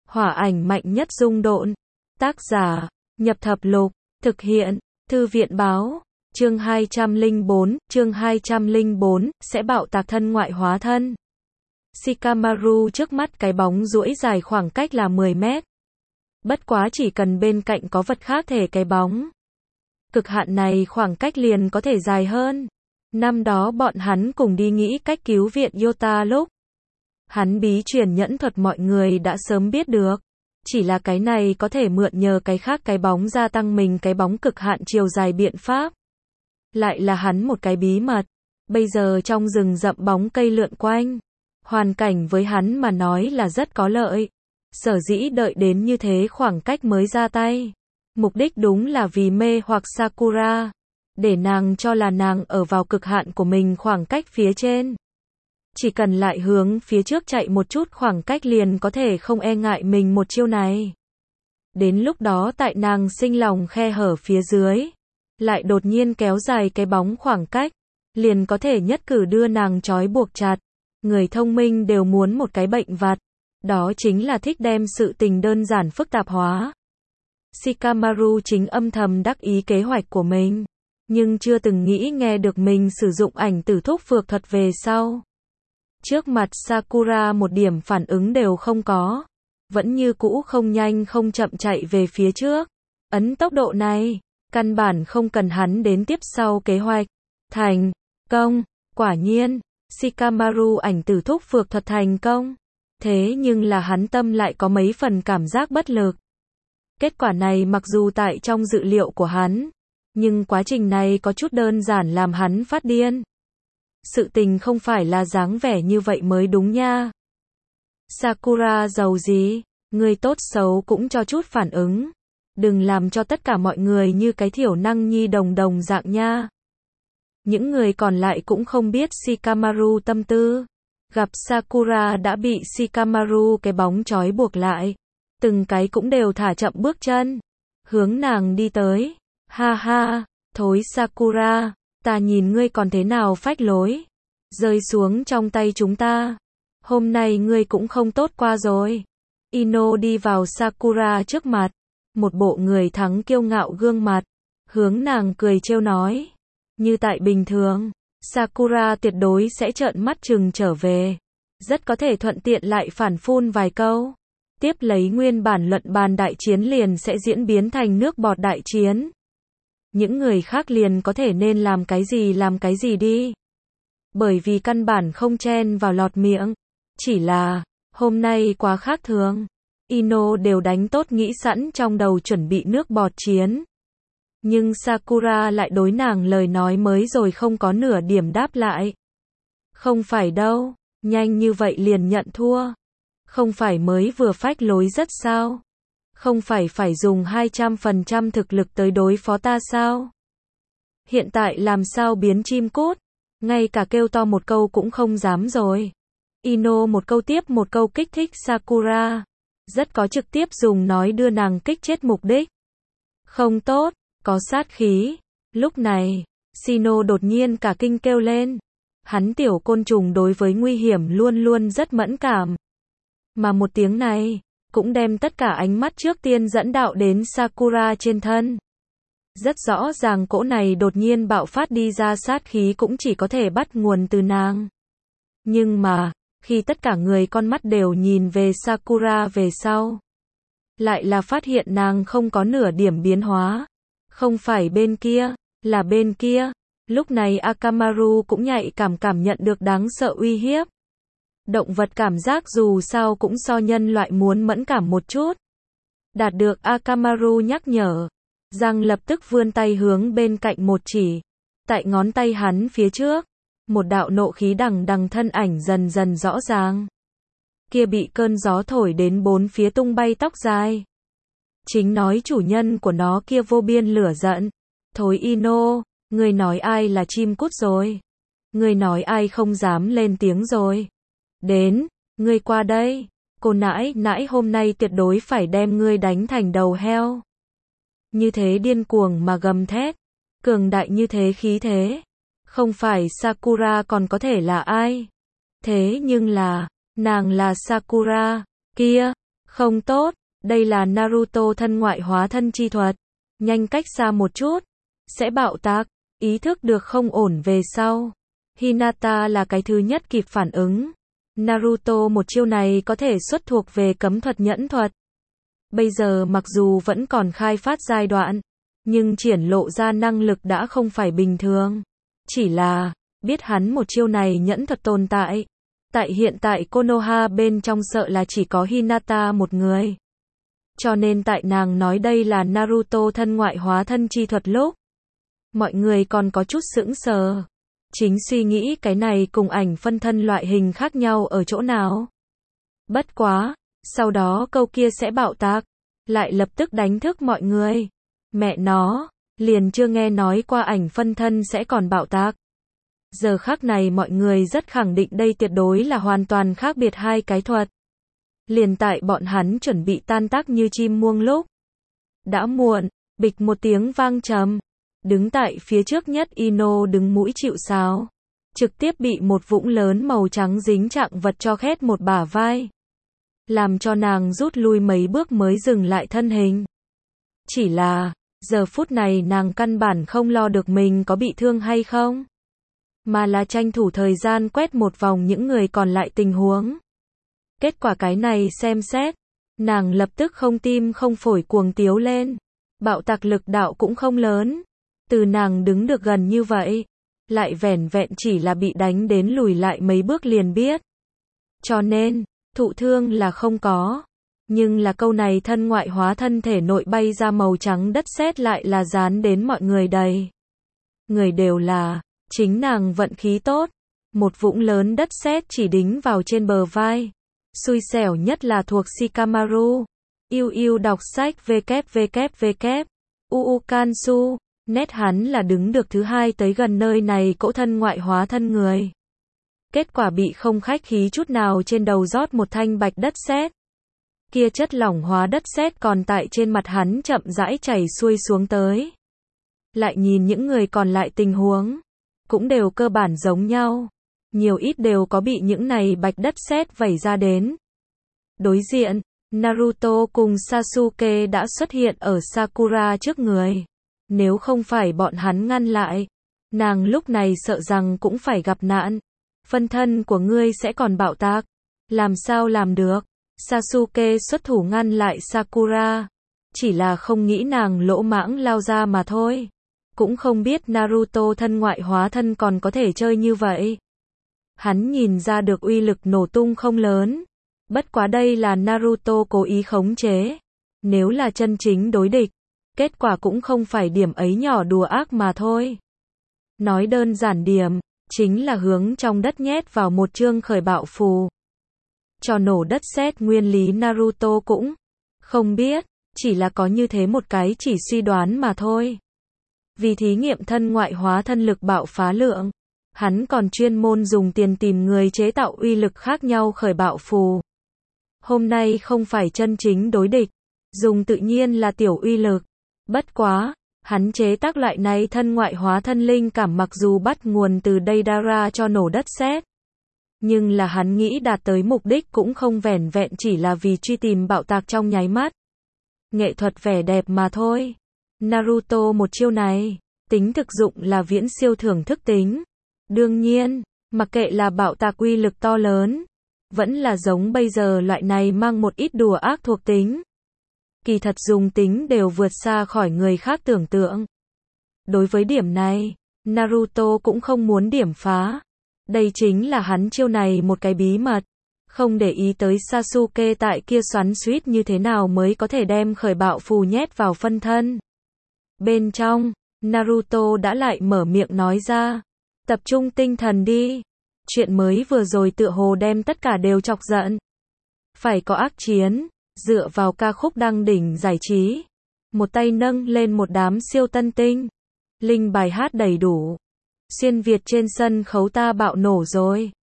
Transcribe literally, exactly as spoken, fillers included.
Hỏa ảnh mạnh nhất dung độn. Tác giả, Nhập Thập Lục. Thực hiện, Thư viện báo. Chương hai trăm lẻ bốn, chương hai trăm lẻ bốn, sẽ bạo tạc thân ngoại hóa thân. Shikamaru trước mắt cái bóng duỗi dài khoảng cách là mười mét. Bất quá chỉ cần bên cạnh có vật khác thể cái bóng. Cực hạn này khoảng cách liền có thể dài hơn. Năm đó bọn hắn cùng đi nghĩ cách cứu viện Yota lúc. Hắn bí truyền nhẫn thuật mọi người đã sớm biết được. Chỉ là cái này có thể mượn nhờ cái khác cái bóng gia tăng mình cái bóng cực hạn chiều dài biện pháp. Lại là hắn một cái bí mật. Bây giờ trong rừng rậm bóng cây lượn quanh. Hoàn cảnh với hắn mà nói là rất có lợi. Sở dĩ đợi đến như thế khoảng cách mới ra tay. Mục đích đúng là vì mê hoặc Sakura. Để nàng cho là nàng ở vào cực hạn của mình khoảng cách phía trên. Chỉ cần lại hướng phía trước chạy một chút khoảng cách liền có thể không e ngại mình một chiêu này. Đến lúc đó tại nàng sinh lòng khe hở phía dưới. Lại đột nhiên kéo dài cái bóng khoảng cách. Liền có thể nhất cử đưa nàng trói buộc chặt. Người thông minh đều muốn một cái bệnh vặt. Đó chính là thích đem sự tình đơn giản phức tạp hóa. Shikamaru chính âm thầm đắc ý kế hoạch của mình. Nhưng chưa từng nghĩ nghe được mình sử dụng ảnh tử thúc phược thuật về sau. Trước mặt Sakura một điểm phản ứng đều không có. Vẫn như cũ không nhanh không chậm chạy về phía trước. Ấn tốc độ này, căn bản không cần hắn đến tiếp sau kế hoạch. Thành công, quả nhiên, Shikamaru ảnh tử thúc phược thuật thành công. Thế nhưng là hắn tâm lại có mấy phần cảm giác bất lực. Kết quả này mặc dù tại trong dự liệu của hắn, nhưng quá trình này có chút đơn giản làm hắn phát điên. Sự tình không phải là dáng vẻ như vậy mới đúng nha. Sakura giàu gì, người tốt xấu cũng cho chút phản ứng. Đừng làm cho tất cả mọi người như cái thiểu năng nhi đồng đồng dạng nha. Những người còn lại cũng không biết Shikamaru tâm tư. Gặp Sakura đã bị Shikamaru cái bóng trói buộc lại. Từng cái cũng đều thả chậm bước chân. Hướng nàng đi tới. Ha ha, thối Sakura, ta nhìn ngươi còn thế nào phách lối. Rơi xuống trong tay chúng ta. Hôm nay ngươi cũng không tốt qua rồi. Ino đi vào Sakura trước mặt. Một bộ người thắng kiêu ngạo gương mặt. Hướng nàng cười trêu nói. Như tại bình thường, Sakura tuyệt đối sẽ trợn mắt trừng trở về. Rất có thể thuận tiện lại phản phun vài câu. Tiếp lấy nguyên bản luận bàn đại chiến liền sẽ diễn biến thành nước bọt đại chiến. Những người khác liền có thể nên làm cái gì làm cái gì đi. Bởi vì căn bản không chen vào lọt miệng. Chỉ là, hôm nay quá khác thường. Ino đều đánh tốt nghĩ sẵn trong đầu chuẩn bị nước bọt chiến. Nhưng Sakura lại đối nàng lời nói mới rồi không có nửa điểm đáp lại. Không phải đâu, nhanh như vậy liền nhận thua. Không phải mới vừa phách lối rất sao? Không phải phải dùng hai trăm phần trăm thực lực tới đối phó ta sao? Hiện tại làm sao biến chim cút? Ngay cả kêu to một câu cũng không dám rồi. Ino một câu tiếp một câu kích thích Sakura. Rất có trực tiếp dùng nói đưa nàng kích chết mục đích. Không tốt, có sát khí. Lúc này, Shino đột nhiên cả kinh kêu lên. Hắn tiểu côn trùng đối với nguy hiểm luôn luôn rất mẫn cảm. Mà một tiếng này, cũng đem tất cả ánh mắt trước tiên dẫn đạo đến Sakura trên thân. Rất rõ ràng cỗ này đột nhiên bạo phát đi ra sát khí cũng chỉ có thể bắt nguồn từ nàng. Nhưng mà, khi tất cả người con mắt đều nhìn về Sakura về sau, lại là phát hiện nàng không có nửa điểm biến hóa. Không phải bên kia, là bên kia. Lúc này Akamaru cũng nhạy cảm cảm nhận được đáng sợ uy hiếp. Động vật cảm giác dù sao cũng so nhân loại muốn mẫn cảm một chút. Đạt được Akamaru nhắc nhở. Giang lập tức vươn tay hướng bên cạnh một chỉ. Tại ngón tay hắn phía trước. Một đạo nộ khí đằng đằng thân ảnh dần dần rõ ràng. Kia bị cơn gió thổi đến bốn phía tung bay tóc dài. Chính nói chủ nhân của nó kia vô biên lửa giận. Thối Ino, ngươi nói ai là chim cút rồi? Ngươi nói ai không dám lên tiếng rồi? Đến, ngươi qua đây, cô nãi nãi hôm nay tuyệt đối phải đem ngươi đánh thành đầu heo. Như thế điên cuồng mà gầm thét, cường đại như thế khí thế. Không phải Sakura còn có thể là ai? Thế nhưng là, nàng là Sakura, kia, Không tốt, đây là Naruto thân ngoại hóa thân chi thuật. Nhanh cách xa một chút, sẽ bạo tạc. Ý thức được không ổn về sau. Hinata là cái thứ nhất kịp phản ứng. Naruto một chiêu này có thể xuất thuộc về cấm thuật nhẫn thuật. Bây giờ mặc dù vẫn còn khai phát giai đoạn, nhưng triển lộ ra năng lực đã không phải bình thường. Chỉ là, biết hắn một chiêu này nhẫn thuật tồn tại. Tại hiện tại Konoha bên trong sợ là chỉ có Hinata một người. Cho nên tại nàng nói đây là Naruto thân ngoại hóa thân chi thuật lúc, mọi người còn có chút sững sờ. Chính suy nghĩ cái này cùng ảnh phân thân loại hình khác nhau ở chỗ nào. Bất quá, sau đó câu kia sẽ bạo tạc, lại lập tức đánh thức mọi người. Mẹ nó, liền chưa nghe nói qua ảnh phân thân sẽ còn bạo tạc. Giờ khắc này mọi người rất khẳng định đây tuyệt đối là hoàn toàn khác biệt hai cái thuật. Liền tại bọn hắn chuẩn bị tan tác như chim muông lúc. Đã muộn, bịch một tiếng vang trầm. Đứng tại phía trước nhất Ino đứng mũi chịu sào. Trực tiếp bị một vũng lớn màu trắng dính chạng vật cho khét một bả vai. Làm cho nàng rút lui mấy bước mới dừng lại thân hình. Chỉ là, giờ phút này nàng căn bản không lo được mình có bị thương hay không. Mà là tranh thủ thời gian quét một vòng những người còn lại tình huống. Kết quả cái này xem xét, nàng lập tức không tim không phổi cuồng tiếu lên. Bạo tạc lực đạo cũng không lớn. Từ nàng đứng được gần như vậy, lại vẻn vẹn chỉ là bị đánh đến lùi lại mấy bước liền biết. Cho nên, thụ thương là không có. Nhưng là câu này thân ngoại hóa thân thể nội bay ra màu trắng đất sét lại là dán đến mọi người đầy. Người đều là, chính nàng vận khí tốt. Một vũng lớn đất sét chỉ đính vào trên bờ vai. Xui xẻo nhất là thuộc Shikamaru. Yêu yêu đọc sách www. Uu Kansu. Nét hắn là đứng được thứ hai tới gần nơi này cỗ thân ngoại hóa thân người. Kết quả bị không khách khí chút nào trên đầu rót một thanh bạch đất sét. Kia chất lỏng hóa đất sét còn tại trên mặt hắn chậm rãi chảy xuôi xuống tới. Lại nhìn những người còn lại tình huống, cũng đều cơ bản giống nhau. Nhiều ít đều có bị những này bạch đất sét vẩy ra đến. Đối diện, Naruto cùng Sasuke đã xuất hiện ở Sakura trước người. Nếu không phải bọn hắn ngăn lại, nàng lúc này sợ rằng cũng phải gặp nạn. Phân thân của ngươi sẽ còn bạo tạc. Làm sao làm được? Sasuke xuất thủ ngăn lại Sakura. Chỉ là không nghĩ nàng lỗ mãng lao ra mà thôi. Cũng không biết Naruto thân ngoại hóa thân còn có thể chơi như vậy. Hắn nhìn ra được uy lực nổ tung không lớn. Bất quá đây là Naruto cố ý khống chế. Nếu là chân chính đối địch, kết quả cũng không phải điểm ấy nhỏ đùa ác mà thôi. Nói đơn giản điểm, chính là hướng trong đất nhét vào một chương khởi bạo phù. Cho nổ đất sét nguyên lý Naruto cũng không biết, chỉ là có như thế một cái chỉ suy đoán mà thôi. Vì thí nghiệm thân ngoại hóa thân lực bạo phá lượng, hắn còn chuyên môn dùng tiền tìm người chế tạo uy lực khác nhau khởi bạo phù. Hôm nay không phải chân chính đối địch, dùng tự nhiên là tiểu uy lực. Bất quá, hắn chế tác loại này thân ngoại hóa thân linh cảm mặc dù bắt nguồn từ Deidara cho nổ đất sét. Nhưng là hắn nghĩ đạt tới mục đích cũng không vẻn vẹn chỉ là vì truy tìm bạo tạc trong nháy mắt. Nghệ thuật vẻ đẹp mà thôi. Naruto một chiêu này, tính thực dụng là viễn siêu thưởng thức tính. Đương nhiên, mặc kệ là bạo tạc uy lực to lớn, vẫn là giống bây giờ loại này mang một ít đùa ác thuộc tính. Kỳ thật dùng tính đều vượt xa khỏi người khác tưởng tượng. Đối với điểm này, Naruto cũng không muốn điểm phá. Đây chính là hắn chiêu này một cái bí mật. Không để ý tới Sasuke tại kia xoắn xuýt như thế nào mới có thể đem khởi bạo phù nhét vào phân thân. Bên trong, Naruto đã lại mở miệng nói ra. Tập trung tinh thần đi. Chuyện mới vừa rồi tựa hồ đem tất cả đều chọc giận. Phải có ác chiến. Dựa vào ca khúc đăng đỉnh giải trí. Một tay nâng lên một đám siêu tân tinh. Linh bài hát đầy đủ. Xuyên Việt trên sân khấu ta bạo nổ rồi.